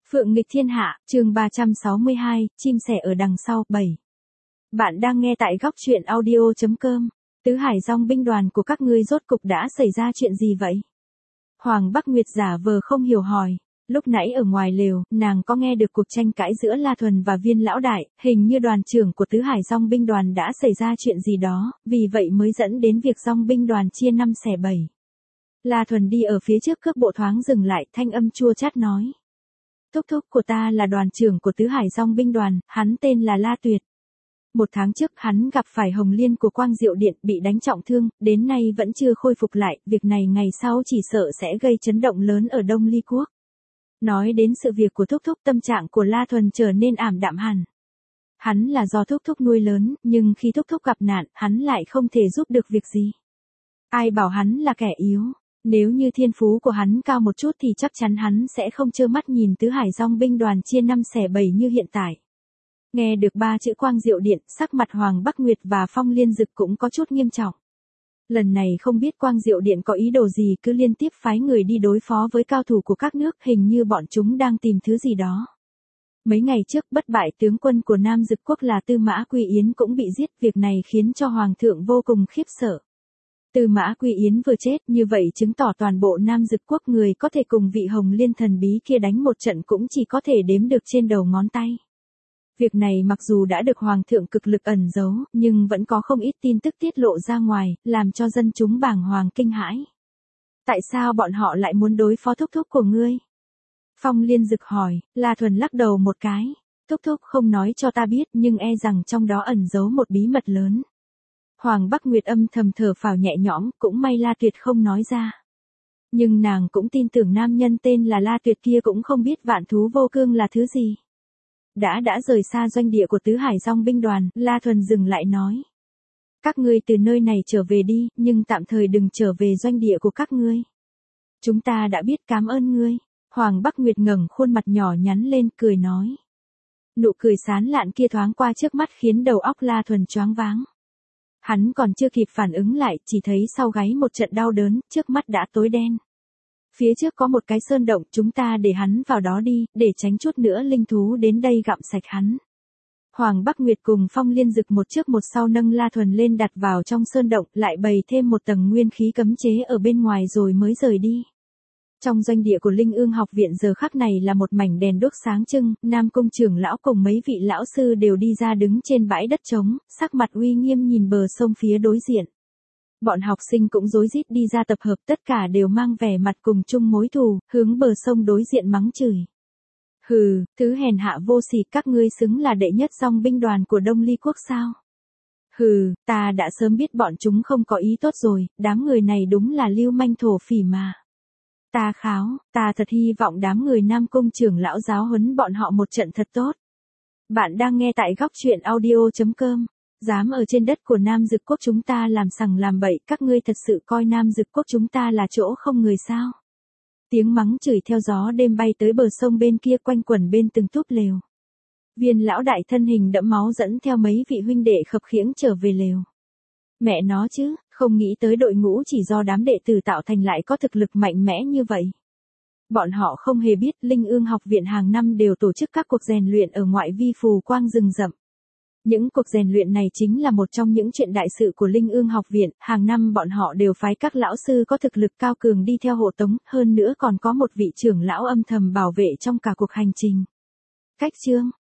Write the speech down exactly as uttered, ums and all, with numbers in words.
Phượng nghịch thiên hạ, chương ba trăm sáu mươi hai, chim sẻ ở đằng sau, bảy. Bạn đang nghe tại góc truyện audio chấm com. Tứ hải dòng binh đoàn của các ngươi rốt cục đã xảy ra chuyện gì vậy? Hoàng Bắc Nguyệt giả vờ không hiểu hỏi. Lúc nãy ở ngoài lều, nàng có nghe được cuộc tranh cãi giữa La Thuần và Viên Lão Đại, hình như đoàn trưởng của Tứ Hải Dòng binh đoàn đã xảy ra chuyện gì đó, vì vậy mới dẫn đến việc dòng binh đoàn chia năm xẻ bảy. La Thuần đi ở phía trước cước bộ thoáng dừng lại, thanh âm chua chát nói. Thúc thúc của ta là đoàn trưởng của Tứ Hải Dòng binh đoàn, hắn tên là La Tuyệt. Một tháng trước hắn gặp phải Hồng Liên của Quang Diệu Điện bị đánh trọng thương, đến nay vẫn chưa khôi phục lại, việc này ngày sau chỉ sợ sẽ gây chấn động lớn ở Đông Ly Quốc. Nói đến sự việc của thúc thúc, tâm trạng của La Thuần trở nên ảm đạm hẳn. Hắn là do thúc thúc nuôi lớn, nhưng khi thúc thúc gặp nạn, hắn lại không thể giúp được việc gì. Ai bảo hắn là kẻ yếu. Nếu như thiên phú của hắn cao một chút thì chắc chắn hắn sẽ không trơ mắt nhìn Tứ Hải Dòng binh đoàn chia năm xẻ bảy như hiện tại. Nghe được ba chữ Quang Diệu Điện, sắc mặt Hoàng Bắc Nguyệt và Phong Liên Dực cũng có chút nghiêm trọng. Lần này không biết Quang Diệu Điện có ý đồ gì, cứ liên tiếp phái người đi đối phó với cao thủ của các nước, hình như bọn chúng đang tìm thứ gì đó. Mấy ngày trước bất bại tướng quân của Nam Dực Quốc là Tư Mã Quy Yến cũng bị giết, việc này khiến cho Hoàng thượng vô cùng khiếp sợ. Tư Mã Quy Yến vừa chết, như vậy chứng tỏ toàn bộ Nam Dực Quốc người có thể cùng vị Hồng Liên thần bí kia đánh một trận cũng chỉ có thể đếm được trên đầu ngón tay. Việc này mặc dù đã được Hoàng thượng cực lực ẩn giấu, nhưng vẫn có không ít tin tức tiết lộ ra ngoài, làm cho dân chúng bàng hoàng kinh hãi. Tại sao bọn họ lại muốn đối phó thúc thúc của ngươi? Phong Liên Dực hỏi. La Thuần lắc đầu một cái. Thúc thúc không nói cho ta biết, nhưng e rằng trong đó ẩn giấu một bí mật lớn. Hoàng Bắc Nguyệt âm thầm thở phào nhẹ nhõm, cũng may La Tuyệt không nói ra. Nhưng nàng cũng tin tưởng nam nhân tên là La Tuyệt kia cũng không biết vạn thú vô cương là thứ gì. Đã đã rời xa doanh địa của Tứ Hải Dòng binh đoàn, La Thuần dừng lại nói. Các ngươi từ nơi này trở về đi, nhưng tạm thời đừng trở về doanh địa của các ngươi. Chúng ta đã biết, cảm ơn ngươi. Hoàng Bắc Nguyệt ngẩng khuôn mặt nhỏ nhắn lên, cười nói. Nụ cười sán lạn kia thoáng qua trước mắt khiến đầu óc La Thuần choáng váng. Hắn còn chưa kịp phản ứng lại, chỉ thấy sau gáy một trận đau đớn, trước mắt đã tối đen. Phía trước có một cái sơn động, chúng ta để hắn vào đó đi, để tránh chút nữa linh thú đến đây gặm sạch hắn. Hoàng Bắc Nguyệt cùng Phong Liên Dực một trước một sau nâng La Thuần lên đặt vào trong sơn động, lại bày thêm một tầng nguyên khí cấm chế ở bên ngoài rồi mới rời đi. Trong doanh địa của Linh Ương học viện giờ khắc này là một mảnh đèn đuốc sáng trưng, Nam Cung trưởng lão cùng mấy vị lão sư đều đi ra đứng trên bãi đất trống, sắc mặt uy nghiêm nhìn bờ sông phía đối diện. Bọn học sinh cũng rối rít đi ra tập hợp, tất cả đều mang vẻ mặt cùng chung mối thù, hướng bờ sông đối diện mắng chửi. Hừ, thứ hèn hạ vô sỉ, các ngươi xứng là đệ nhất dòng binh đoàn của Đông Ly Quốc sao? Hừ, ta đã sớm biết bọn chúng không có ý tốt rồi, đám người này đúng là lưu manh thổ phỉ mà. Ta kháo, ta thật hy vọng đám người Nam Cung trưởng lão giáo huấn bọn họ một trận thật tốt. Bạn đang nghe tại góc truyện audio chấm com. Dám ở trên đất của Nam Dực Quốc chúng ta làm sằng làm bậy, các ngươi thật sự coi Nam Dực Quốc chúng ta là chỗ không người sao? Tiếng mắng chửi theo gió đêm bay tới bờ sông bên kia, quanh quẩn bên từng túp lều. Viên Lão Đại thân hình đẫm máu dẫn theo mấy vị huynh đệ khập khiễng trở về lều. Mẹ nó chứ, không nghĩ tới đội ngũ chỉ do đám đệ tử tạo thành lại có thực lực mạnh mẽ như vậy. Bọn họ không hề biết Linh Ương học viện hàng năm đều tổ chức các cuộc rèn luyện ở ngoại vi phù quang rừng rậm. Những cuộc rèn luyện này chính là một trong những chuyện đại sự của Linh Ương học viện, hàng năm bọn họ đều phái các lão sư có thực lực cao cường đi theo hộ tống, hơn nữa còn có một vị trưởng lão âm thầm bảo vệ trong cả cuộc hành trình. Cách chương,